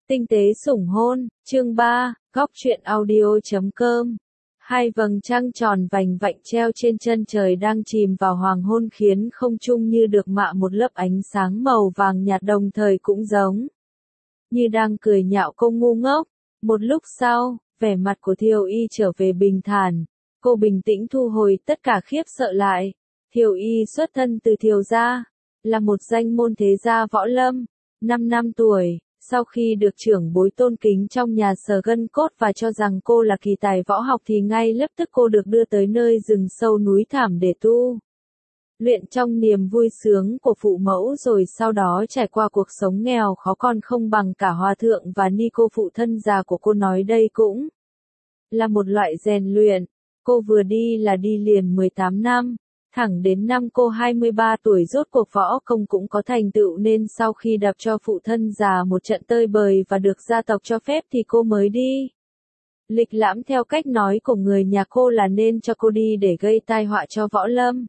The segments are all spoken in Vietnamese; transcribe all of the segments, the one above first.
Tinh tế sủng hôn, chương 3, góc truyện audio.com. Hai vầng trăng tròn vành vạnh treo trên chân trời đang chìm vào hoàng hôn khiến không trung như được mạ một lớp ánh sáng màu vàng nhạt, đồng thời cũng giống như đang cười nhạo cô ngu ngốc. Một lúc sau, vẻ mặt của Thiều Y trở về bình thản, cô bình tĩnh thu hồi tất cả khiếp sợ lại. Thiều Y xuất thân từ Thiều gia, là một danh môn thế gia võ lâm, 5 năm tuổi. Sau khi được trưởng bối tôn kính trong nhà Sở gân cốt và cho rằng cô là kỳ tài võ học thì ngay lập tức cô được đưa tới nơi rừng sâu núi thảm để tu luyện trong niềm vui sướng của phụ mẫu, rồi sau đó trải qua cuộc sống nghèo khó còn không bằng cả Hòa thượng và Ni cô phụ thân già của cô. Nói đây cũng là một loại rèn luyện. Cô vừa đi là đi liền 18 năm. Thẳng đến năm cô 23 tuổi rốt cuộc võ công cũng có thành tựu, nên sau khi đập cho phụ thân già một trận tơi bời và được gia tộc cho phép thì cô mới đi lịch lãm. Theo cách nói của người nhà cô là nên cho cô đi để gây tai họa cho võ lâm,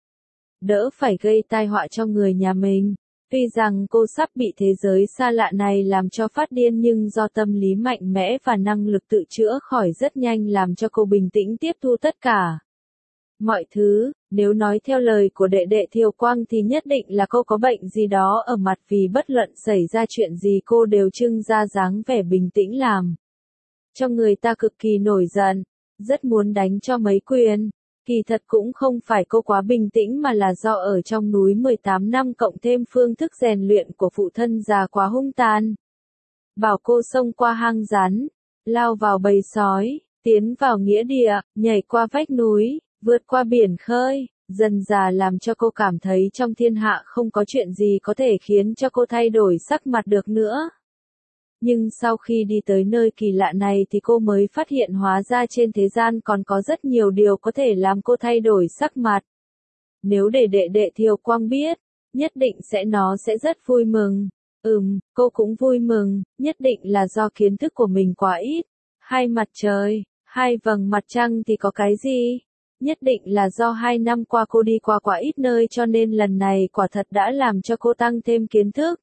đỡ phải gây tai họa cho người nhà mình. Tuy rằng cô sắp bị thế giới xa lạ này làm cho phát điên, nhưng do tâm lý mạnh mẽ và năng lực tự chữa khỏi rất nhanh làm cho cô bình tĩnh tiếp thu tất cả mọi thứ. Nếu nói theo lời của đệ đệ Thiều Quang thì nhất định là cô có bệnh gì đó ở mặt, vì bất luận xảy ra chuyện gì cô đều trưng ra dáng vẻ bình tĩnh làm cho người ta cực kỳ nổi giận, rất muốn đánh cho mấy quyền. Kỳ thật cũng không phải cô quá bình tĩnh mà là do ở trong núi 18 năm cộng thêm phương thức rèn luyện của phụ thân già quá hung tàn. Bảo cô xông qua hang rắn, lao vào bầy sói, tiến vào nghĩa địa, nhảy qua vách núi, vượt qua biển khơi, dần dà làm cho cô cảm thấy trong thiên hạ không có chuyện gì có thể khiến cho cô thay đổi sắc mặt được nữa. Nhưng sau khi đi tới nơi kỳ lạ này thì cô mới phát hiện hóa ra trên thế gian còn có rất nhiều điều có thể làm cô thay đổi sắc mặt. Nếu để đệ đệ Thiều Quang biết, nhất định nó sẽ rất vui mừng. Cô cũng vui mừng, nhất định là do kiến thức của mình quá ít. Hai mặt trời, hai vầng mặt trăng thì có cái gì? Nhất định là do 2 năm qua cô đi qua quá ít nơi, cho nên lần này quả thật đã làm cho cô tăng thêm kiến thức.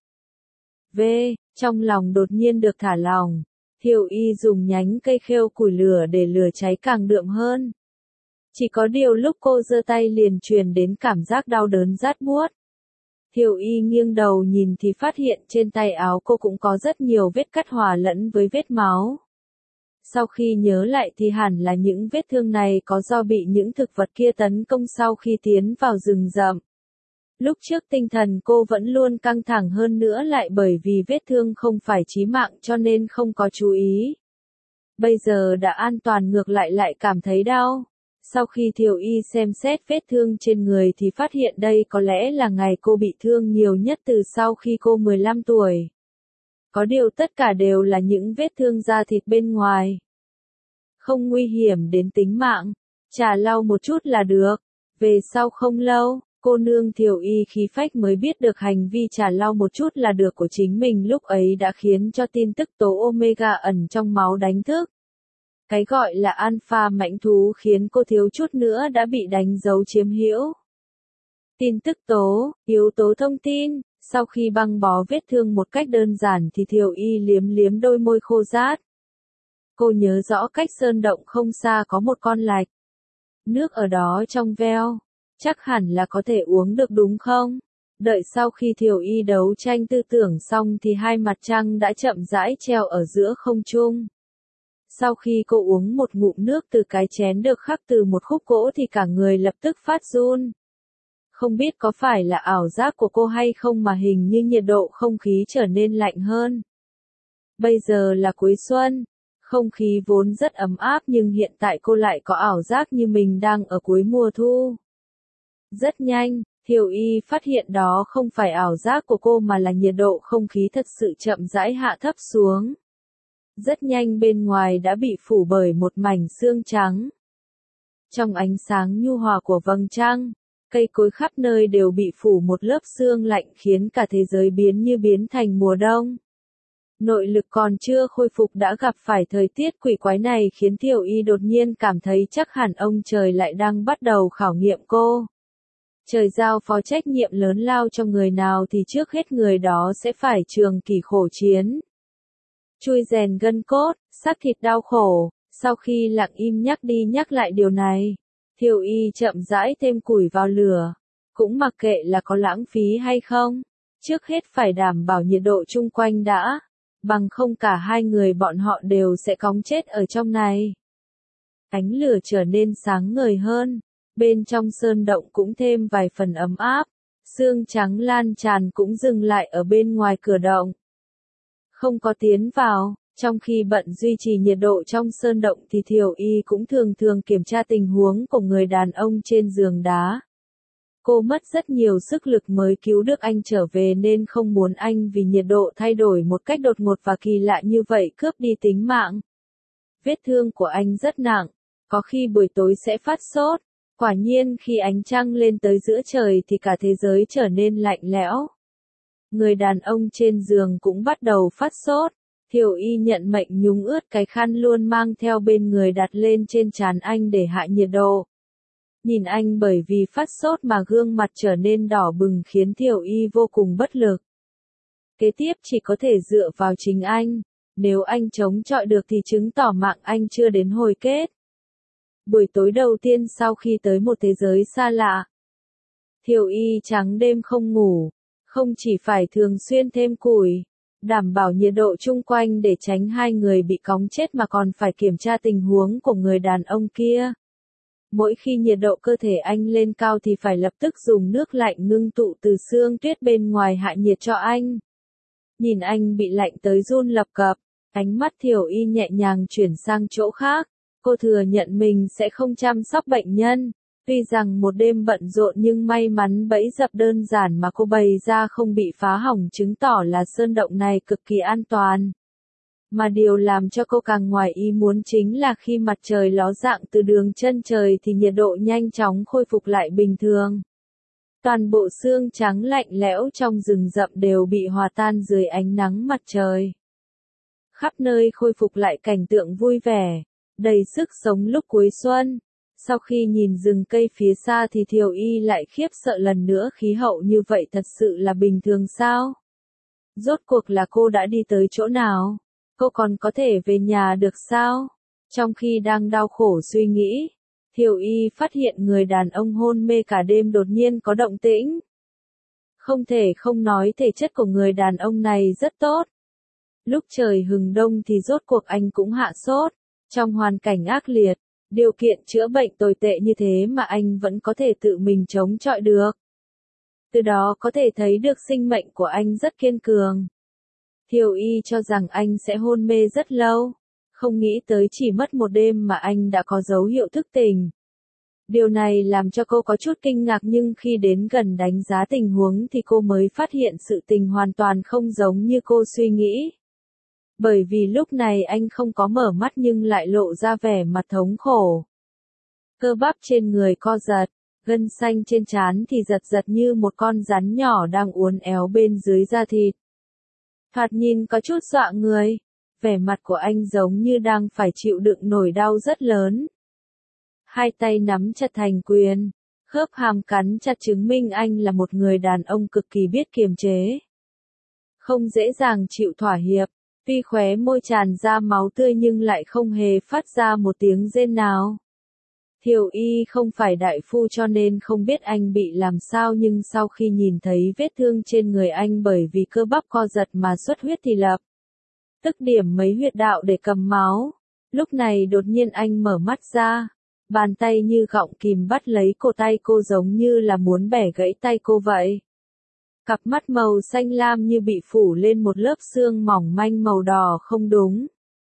Trong lòng đột nhiên được thả lỏng, Thiều Y dùng nhánh cây khêu củi lửa để lửa cháy càng đượm hơn. Chỉ có điều lúc cô giơ tay liền truyền đến cảm giác đau đớn rát buốt. Thiều Y nghiêng đầu nhìn thì phát hiện trên tay áo cô cũng có rất nhiều vết cắt hòa lẫn với vết máu. Sau khi nhớ lại thì hẳn là những vết thương này có do bị những thực vật kia tấn công sau khi tiến vào rừng rậm. Lúc trước tinh thần cô vẫn luôn căng thẳng, hơn nữa lại bởi vì vết thương không phải chí mạng cho nên không có chú ý. Bây giờ đã an toàn ngược lại cảm thấy đau. Sau khi Thiều Y xem xét vết thương trên người thì phát hiện đây có lẽ là ngày cô bị thương nhiều nhất từ sau khi cô 15 tuổi. Có điều tất cả đều là những vết thương da thịt bên ngoài, không nguy hiểm đến tính mạng, chà lau một chút là được. Về sau không lâu, cô nương Thiều Y khí phách mới biết được hành vi chà lau một chút là được của chính mình lúc ấy đã khiến cho tin tức tố Omega ẩn trong máu đánh thức. Cái gọi là alpha mãnh thú khiến cô thiếu chút nữa đã bị đánh dấu chiếm hữu. Tin tức tố, yếu tố thông tin. Sau khi băng bó vết thương một cách đơn giản thì Thiều Y liếm đôi môi khô rát. Cô nhớ rõ cách sơn động không xa có một con lạch. Nước ở đó trong veo, chắc hẳn là có thể uống được đúng không? Đợi sau khi Thiều Y đấu tranh tư tưởng xong thì hai mặt trăng đã chậm rãi treo ở giữa không trung. Sau khi cô uống một ngụm nước từ cái chén được khắc từ một khúc gỗ thì cả người lập tức phát run. Không biết có phải là ảo giác của cô hay không mà hình như nhiệt độ không khí trở nên lạnh hơn. Bây giờ là cuối xuân, không khí vốn rất ấm áp nhưng hiện tại cô lại có ảo giác như mình đang ở cuối mùa thu. Rất nhanh, Thiều Y phát hiện đó không phải ảo giác của cô mà là nhiệt độ không khí thật sự chậm rãi hạ thấp xuống. Rất nhanh bên ngoài đã bị phủ bởi một mảnh sương trắng. Trong ánh sáng nhu hòa của vầng trăng, cây cối khắp nơi đều bị phủ một lớp sương lạnh khiến cả thế giới biến thành mùa đông. Nội lực còn chưa khôi phục đã gặp phải thời tiết quỷ quái này khiến Thiều Y đột nhiên cảm thấy chắc hẳn ông trời lại đang bắt đầu khảo nghiệm cô. Trời giao phó trách nhiệm lớn lao cho người nào thì trước hết người đó sẽ phải trường kỳ khổ chiến. chui rèn gân cốt, xác thịt đau khổ. Sau khi lặng im nhắc đi nhắc lại điều này, Thiều Y chậm rãi thêm củi vào lửa, cũng mặc kệ là có lãng phí hay không, trước hết phải đảm bảo nhiệt độ chung quanh đã, bằng không cả hai người bọn họ đều sẽ cóng chết ở trong này. Ánh lửa trở nên sáng ngời hơn, bên trong sơn động cũng thêm vài phần ấm áp, sương trắng lan tràn cũng dừng lại ở bên ngoài cửa động. Không có tiến vào, trong khi bận duy trì nhiệt độ trong sơn động thì Thiều Y cũng thường thường kiểm tra tình huống của người đàn ông trên giường đá. Cô mất rất nhiều sức lực mới cứu được anh trở về nên không muốn anh vì nhiệt độ thay đổi một cách đột ngột và kỳ lạ như vậy cướp đi tính mạng. Vết thương của anh rất nặng, có khi buổi tối sẽ phát sốt. Quả nhiên khi ánh trăng lên tới giữa trời thì cả thế giới trở nên lạnh lẽo. Người đàn ông trên giường cũng bắt đầu phát sốt. Thiều Y nhận mệnh nhúng ướt cái khăn luôn mang theo bên người đặt lên trên trán anh để hạ nhiệt độ. Nhìn anh bởi vì phát sốt mà gương mặt trở nên đỏ bừng khiến Thiều Y vô cùng bất lực. Kế tiếp chỉ có thể dựa vào chính anh. Nếu anh chống chọi được thì chứng tỏ mạng anh chưa đến hồi kết. Buổi tối đầu tiên sau khi tới một thế giới xa lạ, Thiều Y trắng đêm không ngủ, không chỉ phải thường xuyên thêm củi, đảm bảo nhiệt độ chung quanh để tránh hai người bị cóng chết mà còn phải kiểm tra tình huống của người đàn ông kia. Mỗi khi nhiệt độ cơ thể anh lên cao thì phải lập tức dùng nước lạnh ngưng tụ từ xương tuyết bên ngoài hạ nhiệt cho anh. Nhìn anh bị lạnh tới run lập cập, ánh mắt Thiều Y nhẹ nhàng chuyển sang chỗ khác. Cô thừa nhận mình sẽ không chăm sóc bệnh nhân. Tuy rằng một đêm bận rộn nhưng may mắn bẫy dập đơn giản mà cô bày ra không bị phá hỏng chứng tỏ là sơn động này cực kỳ an toàn. Mà điều làm cho cô càng ngoài ý muốn chính là khi mặt trời ló dạng từ đường chân trời thì nhiệt độ nhanh chóng khôi phục lại bình thường. Toàn bộ xương trắng lạnh lẽo trong rừng rậm đều bị hòa tan dưới ánh nắng mặt trời. Khắp nơi khôi phục lại cảnh tượng vui vẻ, đầy sức sống lúc cuối xuân. Sau khi nhìn rừng cây phía xa thì Thiều Y lại khiếp sợ lần nữa, khí hậu như vậy thật sự là bình thường sao? Rốt cuộc là cô đã đi tới chỗ nào? Cô còn có thể về nhà được sao? Trong khi đang đau khổ suy nghĩ, Thiều Y phát hiện người đàn ông hôn mê cả đêm đột nhiên có động tĩnh. Không thể không nói thể chất của người đàn ông này rất tốt. Lúc trời hừng đông thì rốt cuộc anh cũng hạ sốt. Trong hoàn cảnh ác liệt, điều kiện chữa bệnh tồi tệ như thế mà anh vẫn có thể tự mình chống chọi được. Từ đó có thể thấy được sinh mệnh của anh rất kiên cường. Thiều Y cho rằng anh sẽ hôn mê rất lâu, không nghĩ tới chỉ mất một đêm mà anh đã có dấu hiệu thức tỉnh. Điều này làm cho cô có chút kinh ngạc, nhưng khi đến gần đánh giá tình huống thì cô mới phát hiện sự tình hoàn toàn không giống như cô suy nghĩ. Bởi vì lúc này anh không có mở mắt nhưng lại lộ ra vẻ mặt thống khổ. Cơ bắp trên người co giật, gân xanh trên trán thì giật giật như một con rắn nhỏ đang uốn éo bên dưới da thịt. Thoạt nhìn có chút dọa người, vẻ mặt của anh giống như đang phải chịu đựng nỗi đau rất lớn. Hai tay nắm chặt thành quyền, khớp hàm cắn chặt chứng minh anh là một người đàn ông cực kỳ biết kiềm chế. Không dễ dàng chịu thỏa hiệp. Tuy khóe môi tràn ra máu tươi nhưng lại không hề phát ra một tiếng rên nào. Thiều Y không phải đại phu cho nên không biết anh bị làm sao, nhưng sau khi nhìn thấy vết thương trên người anh bởi vì cơ bắp co giật mà xuất huyết thì lập tức điểm mấy huyệt đạo để cầm máu. Lúc này đột nhiên anh mở mắt ra, bàn tay như gọng kìm bắt lấy cổ tay cô giống như là muốn bẻ gãy tay cô vậy. Cặp mắt màu xanh lam như bị phủ lên một lớp xương mỏng manh màu đỏ không đúng.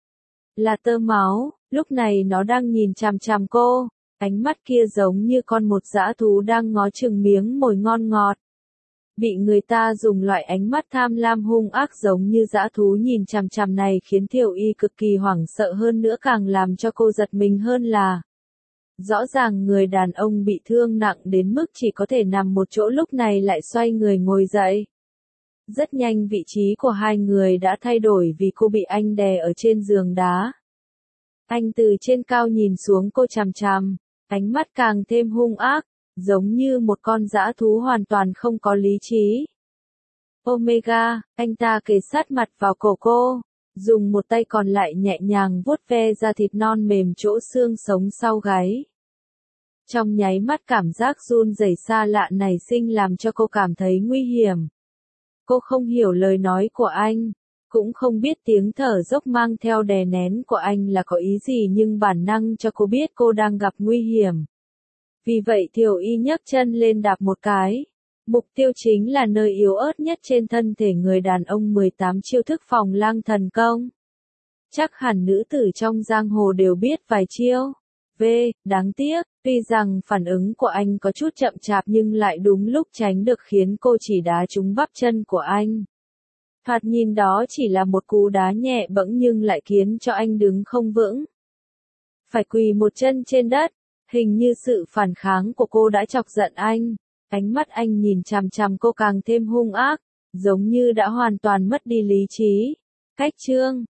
Là tơ máu, lúc này nó đang nhìn chằm chằm cô, ánh mắt kia giống như con một dã thú đang ngó chừng miếng mồi ngon ngọt. Bị người ta dùng loại ánh mắt tham lam hung ác giống như dã thú nhìn chằm chằm này khiến Thiều Y cực kỳ hoảng sợ, hơn nữa càng làm cho cô giật mình hơn là rõ ràng người đàn ông bị thương nặng đến mức chỉ có thể nằm một chỗ lúc này lại xoay người ngồi dậy. Rất nhanh vị trí của hai người đã thay đổi vì cô bị anh đè ở trên giường đá. Anh từ trên cao nhìn xuống cô chằm chằm, ánh mắt càng thêm hung ác, giống như một con dã thú hoàn toàn không có lý trí. Omega, anh ta kề sát mặt vào cổ cô, dùng một tay còn lại nhẹ nhàng vuốt ve da thịt non mềm chỗ xương sống sau gáy. Trong nháy mắt cảm giác run rẩy xa lạ này sinh làm cho cô cảm thấy nguy hiểm. Cô không hiểu lời nói của anh, cũng không biết tiếng thở dốc mang theo đè nén của anh là có ý gì, nhưng bản năng cho cô biết cô đang gặp nguy hiểm. Vì vậy Thiều Y nhấc chân lên đạp một cái. Mục tiêu chính là nơi yếu ớt nhất trên thân thể người đàn ông. 18 chiêu thức phòng lang thần công. Chắc hẳn nữ tử trong giang hồ đều biết vài chiêu. Đáng tiếc, tuy rằng phản ứng của anh có chút chậm chạp nhưng lại đúng lúc tránh được khiến cô chỉ đá trúng bắp chân của anh. Thoạt nhìn đó chỉ là một cú đá nhẹ bẫng nhưng lại khiến cho anh đứng không vững. Phải quỳ một chân trên đất, hình như sự phản kháng của cô đã chọc giận anh. Ánh mắt anh nhìn chằm chằm cô càng thêm hung ác, giống như đã hoàn toàn mất đi lý trí. Cách chương